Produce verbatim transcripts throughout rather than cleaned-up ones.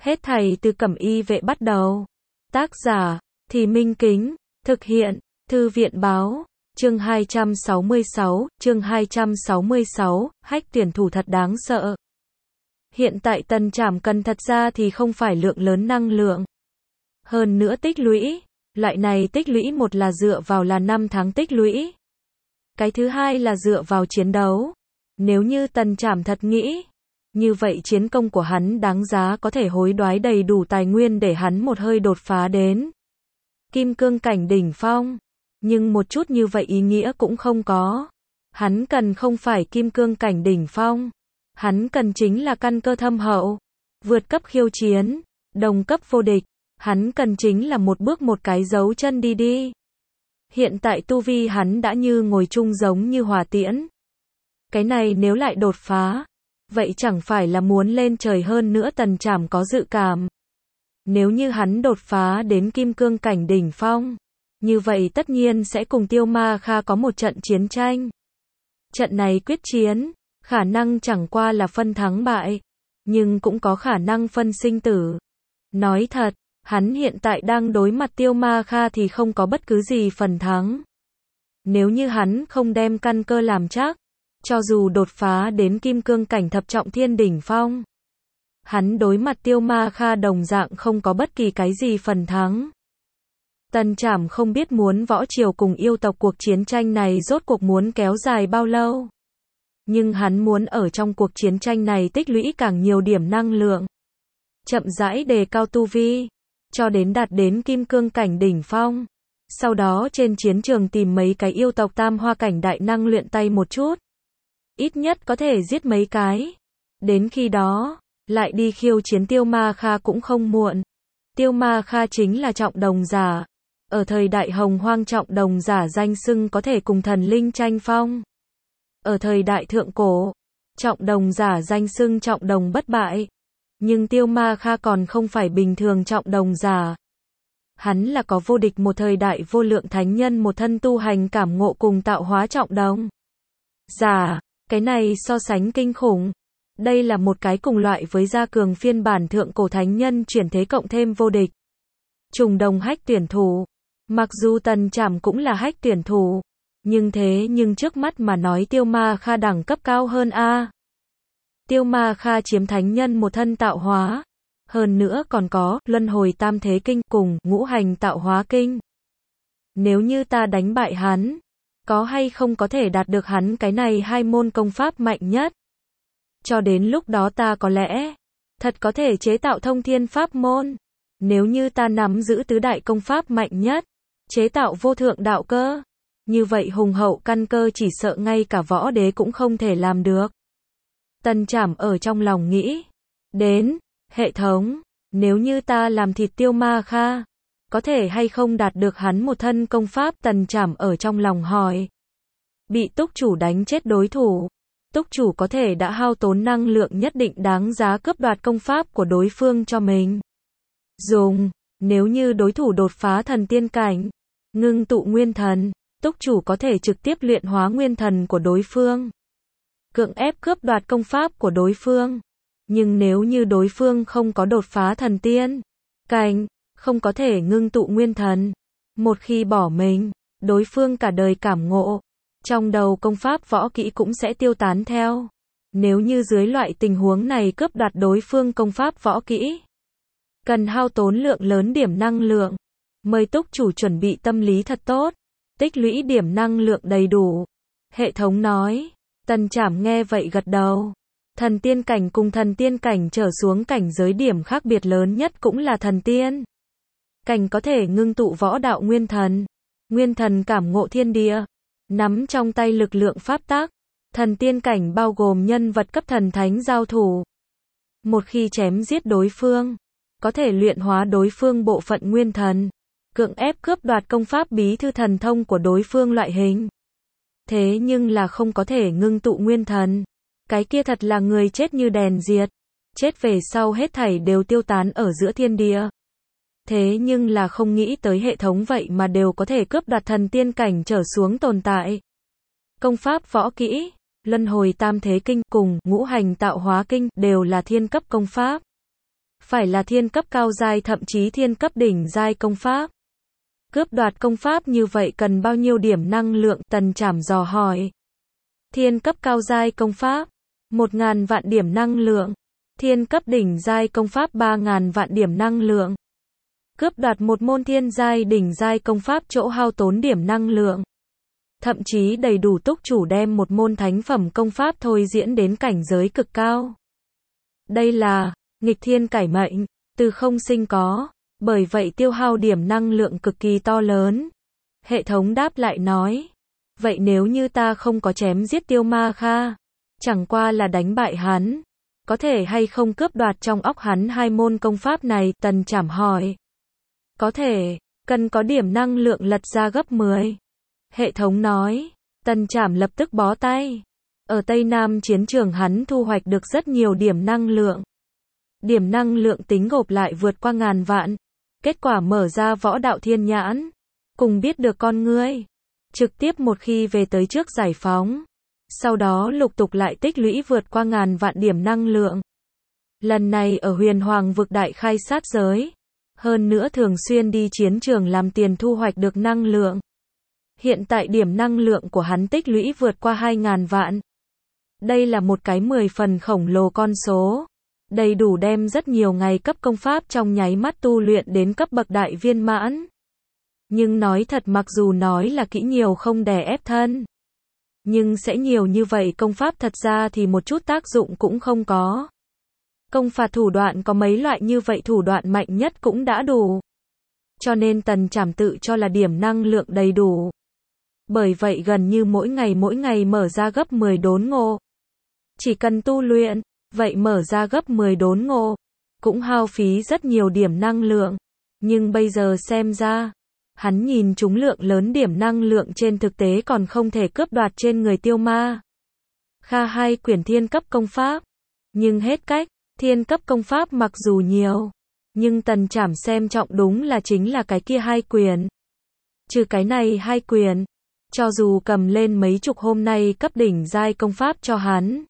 Hết thảy từ Cẩm Y Vệ bắt đầu. Tác giả, Thì Minh Kính, thực hiện, Thư viện báo, chương hai trăm sáu mươi sáu, chương hai trăm sáu mươi sáu, hách tuyển thủ thật đáng sợ. Hiện tại Tần Trảm cần thật ra thì không phải lượng lớn năng lượng. Hơn nữa tích lũy, loại này tích lũy một là dựa vào là năm tháng tích lũy. Cái thứ hai là dựa vào chiến đấu. Nếu như Tần Trảm thật nghĩ, như vậy chiến công của hắn đáng giá có thể hối đoái đầy đủ tài nguyên để hắn một hơi đột phá đến Kim Cương cảnh đỉnh phong. Nhưng một chút như vậy ý nghĩa cũng không có. Hắn cần không phải Kim Cương cảnh đỉnh phong. Hắn cần chính là căn cơ thâm hậu, vượt cấp khiêu chiến, đồng cấp vô địch. Hắn cần chính là một bước một cái dấu chân đi đi. Hiện tại tu vi hắn đã như ngồi chung giống như hỏa tiễn. Cái này nếu lại đột phá, vậy chẳng phải là muốn lên trời hơn nữa. Tần Trảm có dự cảm. Nếu như hắn đột phá đến Kim Cương cảnh đỉnh phong, như vậy tất nhiên sẽ cùng Tiêu Ma Kha có một trận chiến tranh. Trận này quyết chiến, khả năng chẳng qua là phân thắng bại, nhưng cũng có khả năng phân sinh tử. Nói thật, hắn hiện tại đang đối mặt Tiêu Ma Kha thì không có bất cứ gì phần thắng. Nếu như hắn không đem căn cơ làm chắc, cho dù đột phá đến Kim Cương cảnh thập trọng thiên đỉnh phong, hắn đối mặt Tiêu Ma Kha đồng dạng không có bất kỳ cái gì phần thắng. Tần Trảm không biết muốn võ triều cùng yêu tộc cuộc chiến tranh này rốt cuộc muốn kéo dài bao lâu. Nhưng hắn muốn ở trong cuộc chiến tranh này tích lũy càng nhiều điểm năng lượng. Chậm rãi đề cao tu vi, cho đến đạt đến Kim Cương cảnh đỉnh phong. Sau đó trên chiến trường tìm mấy cái yêu tộc tam hoa cảnh đại năng luyện tay một chút. Ít nhất có thể giết mấy cái. Đến khi đó, lại đi khiêu chiến Tiêu Ma Kha cũng không muộn. Tiêu Ma Kha chính là trọng đồng giả. Ở thời đại hồng hoang trọng đồng giả danh xưng có thể cùng thần linh tranh phong. Ở thời đại thượng cổ, trọng đồng giả danh xưng trọng đồng bất bại. Nhưng Tiêu Ma Kha còn không phải bình thường trọng đồng giả. Hắn là có vô địch một thời đại vô lượng thánh nhân một thân tu hành cảm ngộ cùng tạo hóa trọng đồng giả. Cái này so sánh kinh khủng. Đây là một cái cùng loại với gia cường phiên bản thượng cổ thánh nhân chuyển thế cộng thêm vô địch. Trùng đồng hách tuyển thủ. Mặc dù Tần Trảm cũng là hách tuyển thủ, nhưng thế nhưng trước mắt mà nói Tiêu Ma Kha đẳng cấp cao hơn a. Tiêu Ma Kha chiếm thánh nhân một thân tạo hóa, hơn nữa còn có luân hồi tam thế kinh cùng ngũ hành tạo hóa kinh. Nếu như ta đánh bại hắn, có hay không có thể đạt được hắn cái này hai môn công pháp mạnh nhất? Cho đến lúc đó ta có lẽ thật có thể chế tạo thông thiên pháp môn. Nếu như ta nắm giữ tứ đại công pháp mạnh nhất, chế tạo vô thượng đạo cơ, như vậy hùng hậu căn cơ chỉ sợ ngay cả võ đế cũng không thể làm được. Tần Trảm ở trong lòng nghĩ đến, hệ thống, nếu như ta làm thịt Tiêu Ma Kha, có thể hay không đạt được hắn một thân công pháp? Tần Trảm ở trong lòng hỏi. Bị túc chủ đánh chết đối thủ, túc chủ có thể đã hao tốn năng lượng nhất định đáng giá cướp đoạt công pháp của đối phương cho mình dùng. Nếu như đối thủ đột phá thần tiên cảnh, ngưng tụ nguyên thần, túc chủ có thể trực tiếp luyện hóa nguyên thần của đối phương, cưỡng ép cướp đoạt công pháp của đối phương. Nhưng nếu như đối phương không có đột phá thần tiên cảnh, không có thể ngưng tụ nguyên thần, một khi bỏ mình, đối phương cả đời cảm ngộ, trong đầu công pháp võ kỹ cũng sẽ tiêu tán theo. Nếu như dưới loại tình huống này cướp đoạt đối phương công pháp võ kỹ, cần hao tốn lượng lớn điểm năng lượng. Mời túc chủ chuẩn bị tâm lý thật tốt, tích lũy điểm năng lượng đầy đủ. Hệ thống nói. Tần Trảm nghe vậy gật đầu. Thần tiên cảnh cùng thần tiên cảnh trở xuống cảnh giới điểm khác biệt lớn nhất cũng là thần tiên cảnh có thể ngưng tụ võ đạo nguyên thần, nguyên thần cảm ngộ thiên địa, nắm trong tay lực lượng pháp tắc. Thần tiên cảnh bao gồm nhân vật cấp thần thánh giao thủ, một khi chém giết đối phương, có thể luyện hóa đối phương bộ phận nguyên thần, cưỡng ép cướp đoạt công pháp bí thư thần thông của đối phương loại hình. Thế nhưng là không có thể ngưng tụ nguyên thần, cái kia thật là người chết như đèn diệt, chết về sau hết thảy đều tiêu tán ở giữa thiên địa. Thế nhưng là không nghĩ tới hệ thống vậy mà đều có thể cướp đoạt thần tiên cảnh trở xuống tồn tại. Công pháp võ kỹ, luân hồi tam thế kinh cùng ngũ hành tạo hóa kinh đều là thiên cấp công pháp. phải là thiên cấp cao giai thậm chí thiên cấp đỉnh giai công pháp. Cướp đoạt công pháp như vậy cần bao nhiêu điểm năng lượng? Tần Trảm dò hỏi. Thiên cấp cao giai công pháp, một ngàn vạn điểm năng lượng. Thiên cấp đỉnh giai công pháp ba ngàn vạn điểm năng lượng. Cướp đoạt một môn thiên giai đỉnh giai công pháp chỗ hao tốn điểm năng lượng. Thậm chí đầy đủ túc chủ đem một môn thánh phẩm công pháp thôi diễn đến cảnh giới cực cao. Đây là nghịch thiên cải mệnh, từ không sinh có, bởi vậy tiêu hao điểm năng lượng cực kỳ to lớn. Hệ thống đáp lại nói, vậy nếu như ta không có chém giết Tiêu Ma Kha, chẳng qua là đánh bại hắn, có thể hay không cướp đoạt trong óc hắn hai môn công pháp này? Tần Trảm hỏi. Có thể, cần có điểm năng lượng lật ra gấp mười. Hệ thống nói. Tần Trảm lập tức bó tay. Ở Tây Nam chiến trường hắn thu hoạch được rất nhiều điểm năng lượng. Điểm năng lượng tính gộp lại vượt qua ngàn vạn. Kết quả mở ra võ đạo thiên nhãn, cùng biết được con ngươi. Trực tiếp một khi về tới trước giải phóng. Sau đó lục tục lại tích lũy vượt qua ngàn vạn điểm năng lượng. Lần này ở Huyền Hoàng vực đại khai sát giới. Hơn nữa thường xuyên đi chiến trường làm tiền thu hoạch được năng lượng. Hiện tại điểm năng lượng của hắn tích lũy vượt qua hai ngàn vạn. Đây là một cái mười phần khổng lồ con số. Đầy đủ đem rất nhiều ngày cấp công pháp trong nháy mắt tu luyện đến cấp bậc đại viên mãn. Nhưng nói thật, mặc dù nói là kỹ nhiều không đè ép thân, nhưng sẽ nhiều như vậy công pháp thật ra thì một chút tác dụng cũng không có. Công phạt thủ đoạn có mấy loại như vậy, thủ đoạn mạnh nhất cũng đã đủ. Cho nên Tần Trảm tự cho là điểm năng lượng đầy đủ. Bởi vậy gần như mỗi ngày mỗi ngày mở ra gấp mười đốn ngộ. Chỉ cần tu luyện, vậy mở ra gấp mười đốn ngộ, cũng hao phí rất nhiều điểm năng lượng. Nhưng bây giờ xem ra, hắn nhìn chúng lượng lớn điểm năng lượng trên thực tế còn không thể cướp đoạt trên người Tiêu Ma Kha hai quyển thiên cấp công pháp. Nhưng hết cách, thiên cấp công pháp mặc dù nhiều, nhưng Tần Trảm xem trọng đúng là chính là cái kia hai quyển. Trừ cái này hai quyển, cho dù cầm lên mấy chục hôm nay cấp đỉnh giai công pháp cho hắn,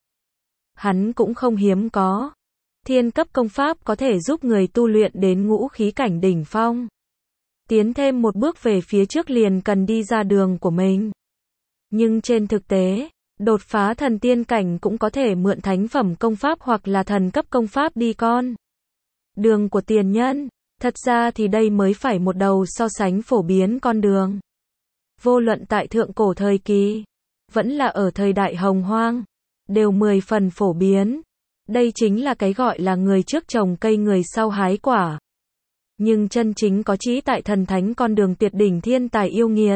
hắn cũng không hiếm có. Thiên cấp công pháp có thể giúp người tu luyện đến ngũ khí cảnh đỉnh phong. Tiến thêm một bước về phía trước liền cần đi ra đường của mình. Nhưng trên thực tế, đột phá thần tiên cảnh cũng có thể mượn thánh phẩm công pháp hoặc là thần cấp công pháp đi con đường của tiền nhân. Thật ra thì đây mới phải một đầu so sánh phổ biến con đường. Vô luận tại thượng cổ thời kỳ, vẫn là ở thời đại hồng hoang, đều mười phần phổ biến. Đây chính là cái gọi là người trước trồng cây người sau hái quả. Nhưng chân chính có trí tại thần thánh con đường tuyệt đỉnh thiên tài yêu nghiệt,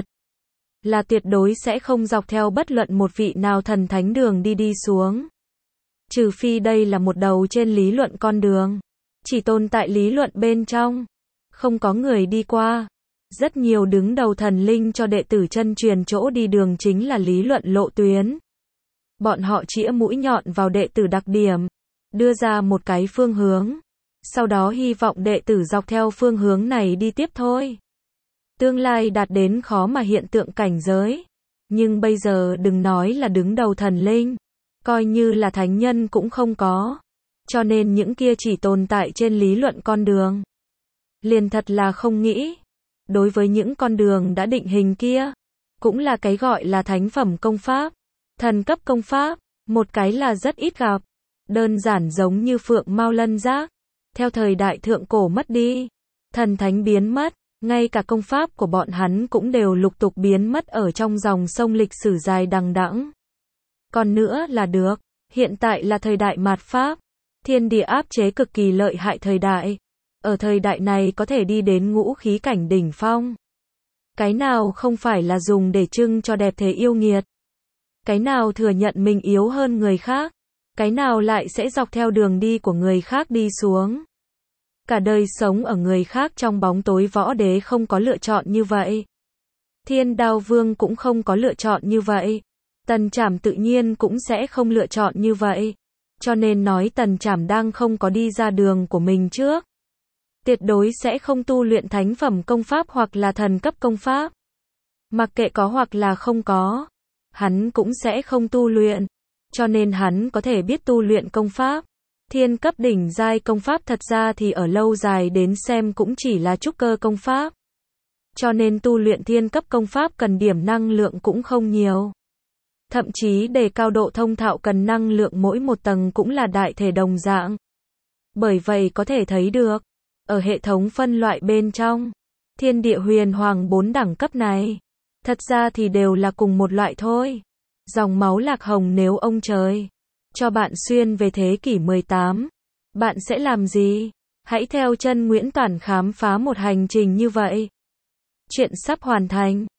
là tuyệt đối sẽ không dọc theo bất luận một vị nào thần thánh đường đi đi xuống. Trừ phi đây là một đầu trên lý luận con đường, chỉ tồn tại lý luận bên trong, không có người đi qua. Rất nhiều đứng đầu thần linh cho đệ tử chân truyền chỗ đi đường chính là lý luận lộ tuyến. Bọn họ chĩa mũi nhọn vào đệ tử đặc điểm, đưa ra một cái phương hướng, sau đó hy vọng đệ tử dọc theo phương hướng này đi tiếp thôi. Tương lai đạt đến khó mà hiện tượng cảnh giới. Nhưng bây giờ đừng nói là đứng đầu thần linh, coi như là thánh nhân cũng không có. Cho nên những kia chỉ tồn tại trên lý luận con đường, liền thật là không nghĩ. Đối với những con đường đã định hình kia, cũng là cái gọi là thánh phẩm công pháp, thần cấp công pháp, một cái là rất ít gặp. Đơn giản giống như phượng mao lân giác, theo thời đại thượng cổ mất đi, thần thánh biến mất, ngay cả công pháp của bọn hắn cũng đều lục tục biến mất ở trong dòng sông lịch sử dài đằng đẵng. Còn nữa là được, hiện tại là thời đại mạt Pháp, thiên địa áp chế cực kỳ lợi hại thời đại. Ở thời đại này có thể đi đến ngũ khí cảnh đỉnh phong. Cái nào không phải là dùng để trưng cho đẹp thế yêu nghiệt? Cái nào thừa nhận mình yếu hơn người khác? Cái nào lại sẽ dọc theo đường đi của người khác đi xuống? Cả đời sống ở người khác trong bóng tối võ đế không có lựa chọn như vậy. Thiên Đao Vương cũng không có lựa chọn như vậy. Tần Trảm tự nhiên cũng sẽ không lựa chọn như vậy. Cho nên nói Tần Trảm đang không có đi ra đường của mình trước. Tuyệt đối sẽ không tu luyện thánh phẩm công pháp hoặc là thần cấp công pháp. Mặc kệ có hoặc là không có, hắn cũng sẽ không tu luyện. Cho nên hắn có thể biết tu luyện công pháp, Thiên cấp đỉnh giai công pháp thật ra thì ở lâu dài đến xem cũng chỉ là trúc cơ công pháp. Cho nên tu luyện thiên cấp công pháp cần điểm năng lượng cũng không nhiều. Thậm chí để cao độ thông thạo cần năng lượng mỗi một tầng cũng là đại thể đồng dạng. Bởi vậy có thể thấy được, ở hệ thống phân loại bên trong, thiên địa huyền hoàng bốn đẳng cấp này, thật ra thì đều là cùng một loại thôi. Dòng máu lạc hồng nếu ông trời cho bạn xuyên về thế kỷ mười tám, bạn sẽ làm gì? Hãy theo chân Nguyễn Toản khám phá một hành trình như vậy. Chuyện sắp hoàn thành.